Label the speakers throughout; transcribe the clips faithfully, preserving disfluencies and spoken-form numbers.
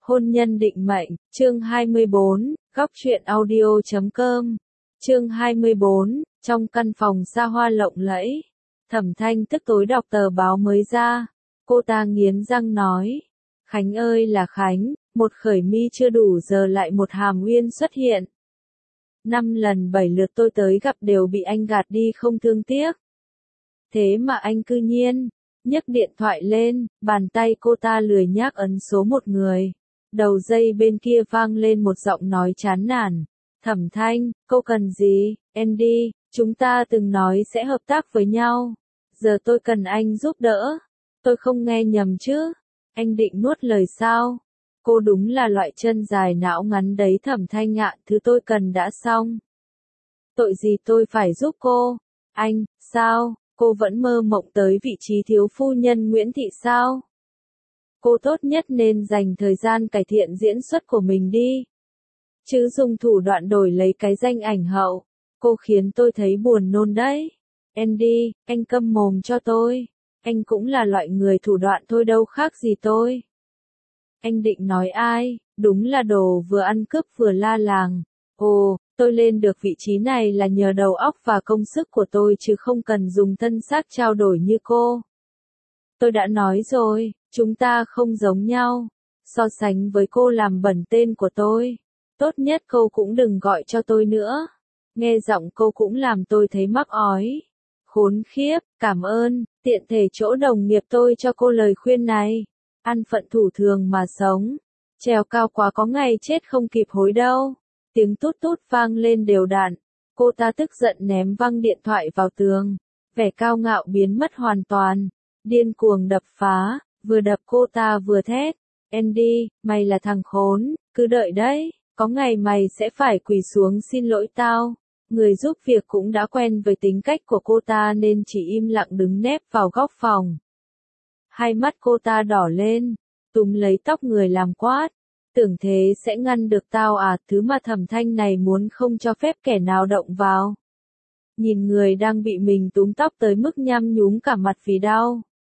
Speaker 1: Hôn nhân định mệnh, chương hai mươi bốn, góc truyện audio chấm com. Chương hai mươi bốn, trong căn phòng xa hoa lộng lẫy, Thẩm Thanh tức tối đọc tờ báo mới ra. Cô ta nghiến răng nói, Khánh ơi là Khánh, một khởi mi chưa đủ giờ lại một hàm uyên xuất hiện. Năm lần bảy lượt tôi tới gặp đều bị anh gạt đi không thương tiếc. Thế mà anh cư nhiên, nhấc điện thoại lên, bàn tay cô ta lười nhác ấn số một người. Đầu dây bên kia vang lên một giọng nói chán nản. Thẩm Thanh, cô cần gì? Andy, chúng ta từng nói sẽ hợp tác với nhau. Giờ tôi cần anh giúp đỡ. Tôi không nghe nhầm chứ? Anh định nuốt lời sao? Cô đúng là loại chân dài não ngắn đấy Thẩm Thanh ạ, thứ tôi cần đã xong. Tội gì tôi phải giúp cô? Anh, sao? Cô vẫn mơ mộng tới vị trí thiếu phu nhân Nguyễn Thị sao? Cô tốt nhất nên dành thời gian cải thiện diễn xuất của mình đi. Chứ dùng thủ đoạn đổi lấy cái danh ảnh hậu. Cô khiến tôi thấy buồn nôn đấy. Andy, anh câm mồm cho tôi. Anh cũng là loại người thủ đoạn thôi đâu khác gì tôi. Anh định nói ai? Đúng là đồ vừa ăn cướp vừa la làng. Ồ, tôi lên được vị trí này là nhờ đầu óc và công sức của tôi chứ không cần dùng thân xác trao đổi như cô. Tôi đã nói rồi, chúng ta không giống nhau. So sánh với cô làm bẩn tên của tôi. Tốt nhất cô cũng đừng gọi cho tôi nữa. Nghe giọng cô cũng làm tôi thấy mắc ói. Khốn khiếp, cảm ơn, tiện thể chỗ đồng nghiệp tôi cho cô lời khuyên này. Ăn phận thủ thường mà sống. Trèo cao quá có ngày chết không kịp hối đâu. Tiếng tút tút vang lên đều đặn. Cô ta tức giận ném văng điện thoại vào tường. Vẻ cao ngạo biến mất hoàn toàn. Điên cuồng đập phá, vừa đập cô ta vừa thét. Andy, mày là thằng khốn, cứ đợi đấy. Có ngày mày sẽ phải quỳ xuống xin lỗi tao. Người giúp việc cũng đã quen với tính cách của cô ta nên chỉ im lặng đứng nép vào góc phòng. Hai mắt cô ta đỏ lên, túm lấy tóc người làm quát. Tưởng thế sẽ ngăn được tao à, thứ mà Thẩm Thanh này muốn không cho phép kẻ nào động vào. Nhìn người đang bị mình túm tóc tới mức nhăm nhúm cả mặt vì đau.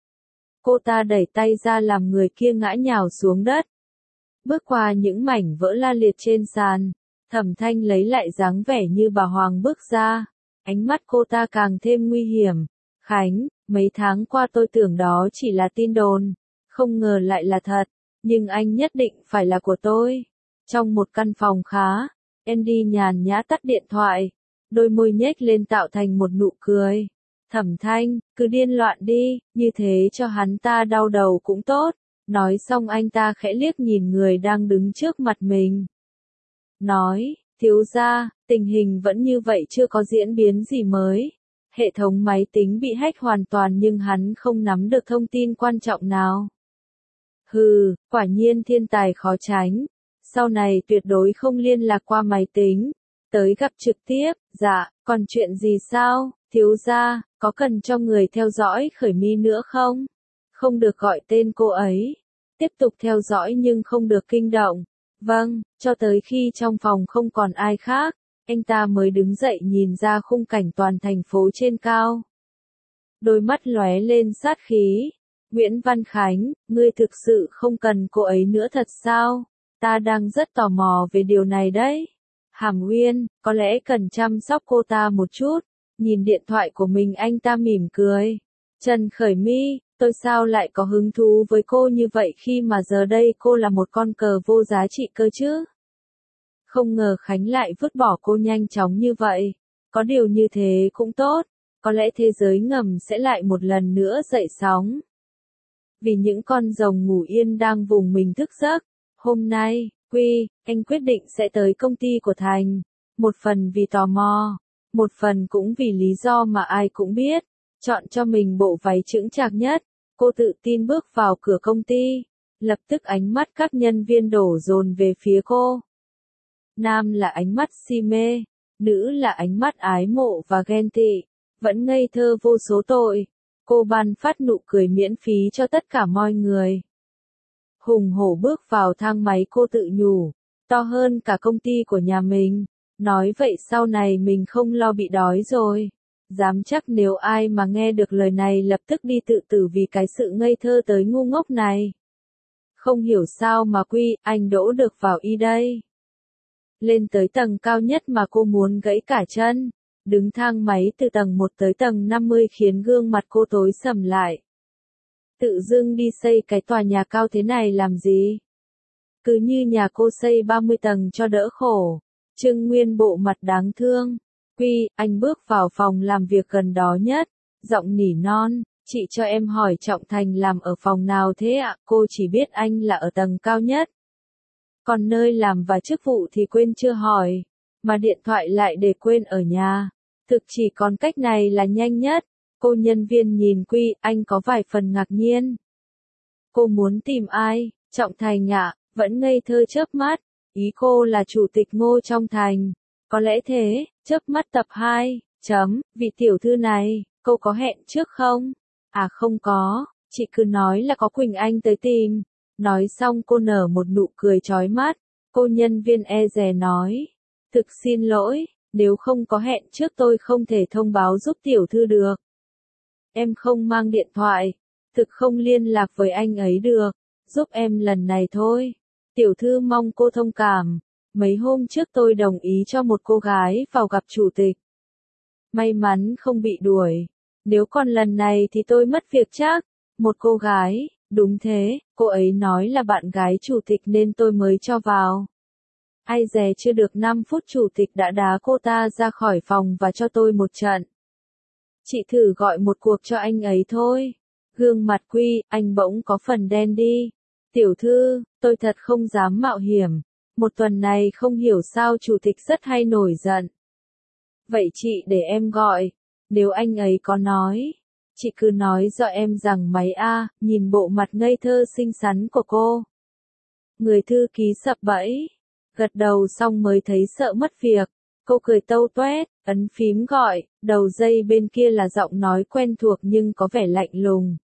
Speaker 1: Cô ta đẩy tay ra làm người kia ngã nhào xuống đất. Bước qua những mảnh vỡ la liệt trên sàn, Thẩm Thanh lấy lại dáng vẻ như bà Hoàng bước ra. Ánh mắt cô ta càng thêm nguy hiểm. Khánh, mấy tháng qua tôi tưởng đó chỉ là tin đồn, không ngờ lại là thật, nhưng anh nhất định phải là của tôi. Trong một căn phòng khá, Andy nhàn nhã tắt điện thoại, đôi môi nhếch lên tạo thành một nụ cười. Thẩm Thanh, cứ điên loạn đi, như thế cho hắn ta đau đầu cũng tốt. Nói xong anh ta khẽ liếc nhìn người đang đứng trước mặt mình. Nói, thiếu gia, tình hình vẫn như vậy chưa có diễn biến gì mới. Hệ thống máy tính bị hack hoàn toàn nhưng hắn không nắm được thông tin quan trọng nào. Hừ, quả nhiên thiên tài khó tránh. Sau này tuyệt đối không liên lạc qua máy tính. Tới gặp trực tiếp, dạ, còn chuyện gì sao, thiếu gia, có cần cho người theo dõi khởi mi nữa không? Không được gọi tên cô ấy. Tiếp tục theo dõi nhưng không được kinh động. Vâng, cho tới khi trong phòng không còn ai khác, anh ta mới đứng dậy nhìn ra khung cảnh toàn thành phố trên cao. Đôi mắt lóe lên sát khí. Nguyễn Văn Khánh, ngươi thực sự không cần cô ấy nữa thật sao? Ta đang rất tò mò về điều này đấy. Hàm Uyên, có lẽ cần chăm sóc cô ta một chút. Nhìn điện thoại của mình anh ta mỉm cười. Trần Khởi My, tôi sao lại có hứng thú với cô như vậy khi mà giờ đây cô là một con cờ vô giá trị cơ chứ? Không ngờ Khánh lại vứt bỏ cô nhanh chóng như vậy. Có điều như thế cũng tốt. Có lẽ thế giới ngầm sẽ lại một lần nữa dậy sóng. Vì những con rồng ngủ yên đang vùng mình thức giấc. Hôm nay, Quy, anh quyết định sẽ tới công ty của Thành. Một phần vì tò mò. Một phần cũng vì lý do mà ai cũng biết. Chọn cho mình bộ váy chững chạc nhất. Cô tự tin bước vào cửa công ty. Lập tức ánh mắt các nhân viên đổ dồn về phía cô. Nam là ánh mắt si mê. Nữ là ánh mắt ái mộ và ghen tị. Vẫn ngây thơ vô số tội. Cô ban phát nụ cười miễn phí cho tất cả mọi người. Hùng hổ bước vào thang máy cô tự nhủ. To hơn cả công ty của nhà mình. Nói vậy sau này mình không lo bị đói rồi. Dám chắc nếu ai mà nghe được lời này lập tức đi tự tử vì cái sự ngây thơ tới ngu ngốc này. Không hiểu sao mà Quy, anh đỗ được vào y đây. Lên tới tầng cao nhất mà cô muốn gãy cả chân. Đứng thang máy từ tầng một tới tầng năm mươi khiến gương mặt cô tối sầm lại. Tự dưng đi xây cái tòa nhà cao thế này làm gì? Cứ như nhà cô xây ba mươi tầng cho đỡ khổ. Trương Nguyên bộ mặt đáng thương. Quy, anh bước vào phòng làm việc gần đó nhất. Giọng nỉ non, chị cho em hỏi Trọng Thành làm ở phòng nào thế ạ? Cô chỉ biết anh là ở tầng cao nhất. Còn nơi làm và chức vụ thì quên chưa hỏi. Mà điện thoại lại để quên ở nhà. Thực chỉ còn cách này là nhanh nhất. Cô nhân viên nhìn Quy, anh có vài phần ngạc nhiên. Cô muốn tìm ai? Trọng Thành ạ, vẫn ngây thơ chớp mắt. Ý cô là chủ tịch Ngô Trong Thành. Có lẽ thế, chớp mắt tập hai, chấm, vị tiểu thư này, cô có hẹn trước không? À không có, chị cứ nói là có Quỳnh Anh tới tìm. Nói xong cô nở một nụ cười chói mắt. Cô nhân viên e dè nói. Thực xin lỗi, nếu không có hẹn trước tôi không thể thông báo giúp tiểu thư được. Em không mang điện thoại, thực không liên lạc với anh ấy được. Giúp em lần này thôi. Tiểu thư mong cô thông cảm. Mấy hôm trước tôi đồng ý cho một cô gái vào gặp chủ tịch. May mắn không bị đuổi. Nếu còn lần này thì tôi mất việc chắc. Một cô gái, đúng thế, cô ấy nói là bạn gái chủ tịch nên tôi mới cho vào. Ai dè chưa được năm phút chủ tịch đã đá cô ta ra khỏi phòng và cho tôi một trận. Chị thử gọi một cuộc cho anh ấy thôi. Gương mặt Quy, anh bỗng có phần đen đi. Tiểu thư, tôi thật không dám mạo hiểm. Một tuần này không hiểu sao chủ tịch rất hay nổi giận. Vậy chị để em gọi. Nếu anh ấy có nói, chị cứ nói cho em rằng máy A, nhìn bộ mặt ngây thơ xinh xắn của cô. Người thư ký sập bẫy. Gật đầu xong mới thấy sợ mất việc. Cô cười tâu toét, ấn phím gọi, đầu dây bên kia là giọng nói quen thuộc nhưng có vẻ lạnh lùng.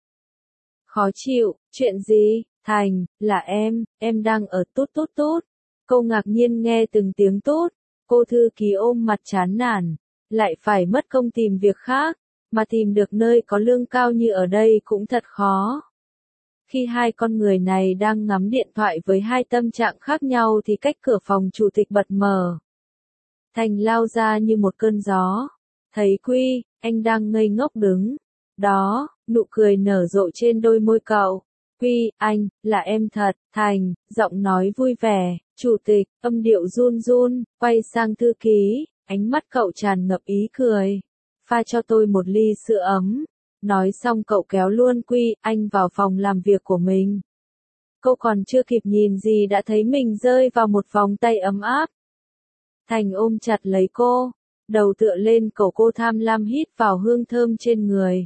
Speaker 1: Khó chịu, chuyện gì? Thành, là em, em đang ở tút tút tút. Cô ngạc nhiên nghe từng tiếng tút. Cô thư ký ôm mặt chán nản. Lại phải mất công tìm việc khác. Mà tìm được nơi có lương cao như ở đây cũng thật khó. Khi hai con người này đang ngắm điện thoại với hai tâm trạng khác nhau thì cách cửa phòng chủ tịch bật mở. Thành lao ra như một cơn gió. Thấy Quy, anh đang ngây ngốc đứng. Đó, nụ cười nở rộ trên đôi môi cậu. Quy, anh, là em thật. Thành, giọng nói vui vẻ. Chủ tịch, âm điệu run run, quay sang thư ký. Ánh mắt cậu tràn ngập ý cười. Pha cho tôi một ly sữa ấm. Nói xong cậu kéo luôn Quy, anh vào phòng làm việc của mình. Cô còn chưa kịp nhìn gì đã thấy mình rơi vào một vòng tay ấm áp. Thành ôm chặt lấy cô, đầu tựa lên cổ cô tham lam hít vào hương thơm trên người.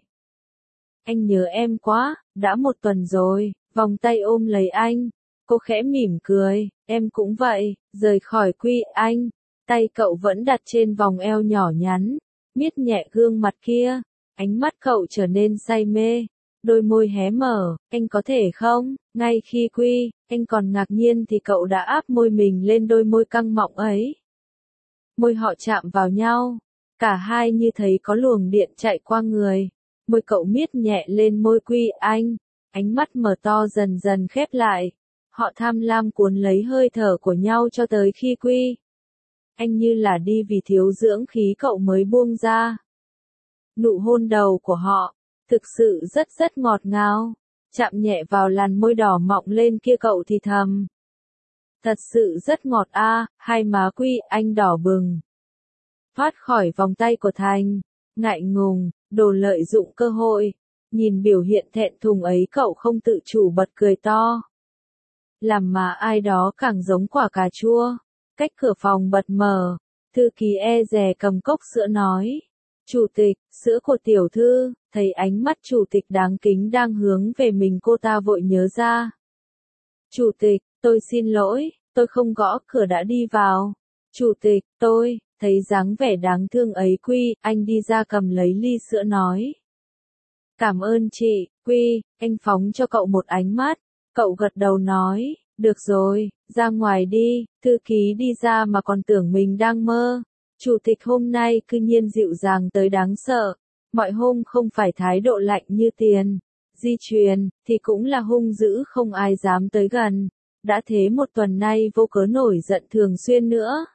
Speaker 1: Anh nhớ em quá, đã một tuần rồi, vòng tay ôm lấy anh. Cô khẽ mỉm cười, em cũng vậy, rời khỏi Quy, anh. Tay cậu vẫn đặt trên vòng eo nhỏ nhắn, miết nhẹ gương mặt kia. Ánh mắt cậu trở nên say mê, đôi môi hé mở, anh có thể không? Ngay khi Quy, anh còn ngạc nhiên thì cậu đã áp môi mình lên đôi môi căng mọng ấy. Môi họ chạm vào nhau, cả hai như thấy có luồng điện chạy qua người. Môi cậu miết nhẹ lên môi Quy, anh, ánh mắt mở to dần dần khép lại. Họ tham lam cuốn lấy hơi thở của nhau cho tới khi Quy. Anh như là đi vì thiếu dưỡng khí cậu mới buông ra. Nụ hôn đầu của họ, thực sự rất rất ngọt ngào, chạm nhẹ vào làn môi đỏ mọng lên kia cậu thì thầm. Thật sự rất ngọt a, à, hai má Quy, anh đỏ bừng. Thoát khỏi vòng tay của Thành, ngại ngùng, đồ lợi dụng cơ hội, nhìn biểu hiện thẹn thùng ấy cậu không tự chủ bật cười to. Làm mà ai đó càng giống quả cà chua, cách cửa phòng bật mở, thư ký e dè cầm cốc sữa nói. Chủ tịch, sữa của tiểu thư, thấy ánh mắt chủ tịch đáng kính đang hướng về mình cô ta vội nhớ ra. Chủ tịch, tôi xin lỗi, tôi không gõ cửa đã đi vào. Chủ tịch, tôi, thấy dáng vẻ đáng thương ấy Quy, anh đi ra cầm lấy ly sữa nói. Cảm ơn chị, Quy, anh phóng cho cậu một ánh mắt, cậu gật đầu nói, được rồi, ra ngoài đi, thư ký đi ra mà còn tưởng mình đang mơ. Chủ tịch hôm nay cư nhiên dịu dàng tới đáng sợ, mọi hôm không phải thái độ lạnh như tiền, di truyền, thì cũng là hung dữ không ai dám tới gần. Đã thế một tuần nay vô cớ nổi giận thường xuyên nữa.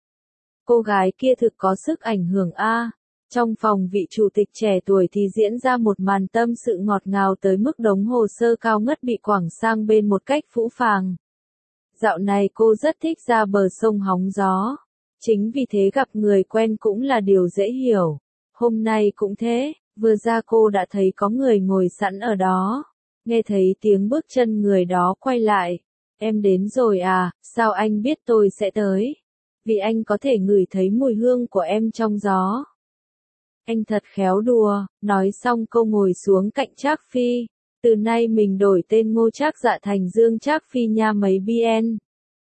Speaker 1: Cô gái kia thực có sức ảnh hưởng a. Trong phòng vị chủ tịch trẻ tuổi thì diễn ra một màn tâm sự ngọt ngào tới mức đống hồ sơ cao ngất bị quẳng sang bên một cách phũ phàng. Dạo này cô rất thích ra bờ sông hóng gió. Chính vì thế gặp người quen cũng là điều dễ hiểu. Hôm nay cũng thế, vừa ra cô đã thấy có người ngồi sẵn ở đó. Nghe thấy tiếng bước chân người đó quay lại. Em đến rồi à, sao anh biết tôi sẽ tới? Vì anh có thể ngửi thấy mùi hương của em trong gió. Anh thật khéo đùa, nói xong cô ngồi xuống cạnh Trác Phi. Từ nay mình đổi tên Ngô Trác Dạ thành Dương Trác Phi nha mấy bien.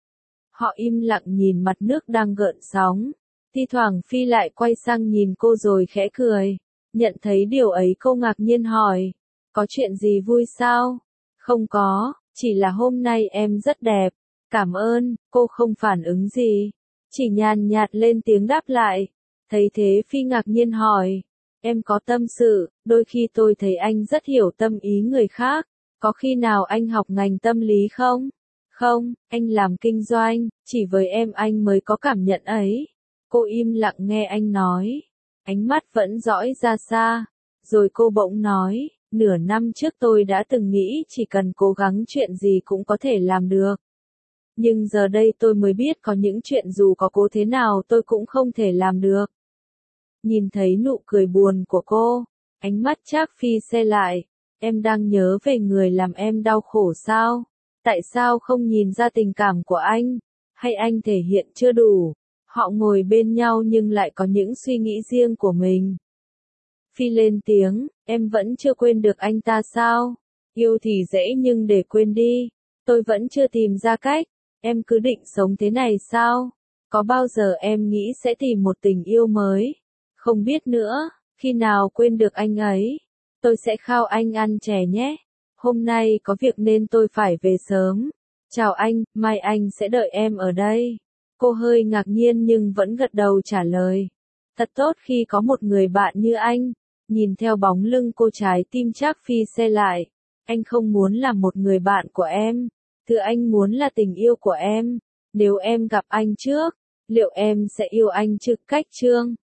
Speaker 1: Họ im lặng nhìn mặt nước đang gợn sóng. Thi thoảng Phi lại quay sang nhìn cô rồi khẽ cười. Nhận thấy điều ấy cô ngạc nhiên hỏi. Có chuyện gì vui sao? Không có, chỉ là hôm nay em rất đẹp. Cảm ơn, cô không phản ứng gì. Chỉ nhàn nhạt lên tiếng đáp lại. Thấy thế Phi ngạc nhiên hỏi. Em có tâm sự, đôi khi tôi thấy anh rất hiểu tâm ý người khác. Có khi nào anh học ngành tâm lý không? Không, anh làm kinh doanh, chỉ với em anh mới có cảm nhận ấy. Cô im lặng nghe anh nói. Ánh mắt vẫn dõi ra xa. Rồi cô bỗng nói, nửa năm trước tôi đã từng nghĩ chỉ cần cố gắng chuyện gì cũng có thể làm được. Nhưng giờ đây tôi mới biết có những chuyện dù có cố thế nào tôi cũng không thể làm được. Nhìn thấy nụ cười buồn của cô, ánh mắt Trác Phi se lại. Em đang nhớ về người làm em đau khổ sao? Tại sao không nhìn ra tình cảm của anh? Hay anh thể hiện chưa đủ? Họ ngồi bên nhau nhưng lại có những suy nghĩ riêng của mình. Phi lên tiếng, em vẫn chưa quên được anh ta sao? Yêu thì dễ nhưng để quên đi. Tôi vẫn chưa tìm ra cách. Em cứ định sống thế này sao? Có bao giờ em nghĩ sẽ tìm một tình yêu mới? Không biết nữa, khi nào quên được anh ấy? Tôi sẽ khao anh ăn chè nhé. Hôm nay có việc nên tôi phải về sớm. Chào anh, mai anh sẽ đợi em ở đây. Cô hơi ngạc nhiên nhưng vẫn gật đầu trả lời. Thật tốt khi có một người bạn như anh. Nhìn theo bóng lưng cô trái tim Trác Phi se lại. Anh không muốn là một người bạn của em. Thứ anh muốn là tình yêu của em. Nếu em gặp anh trước, liệu em sẽ yêu anh trực cách chương?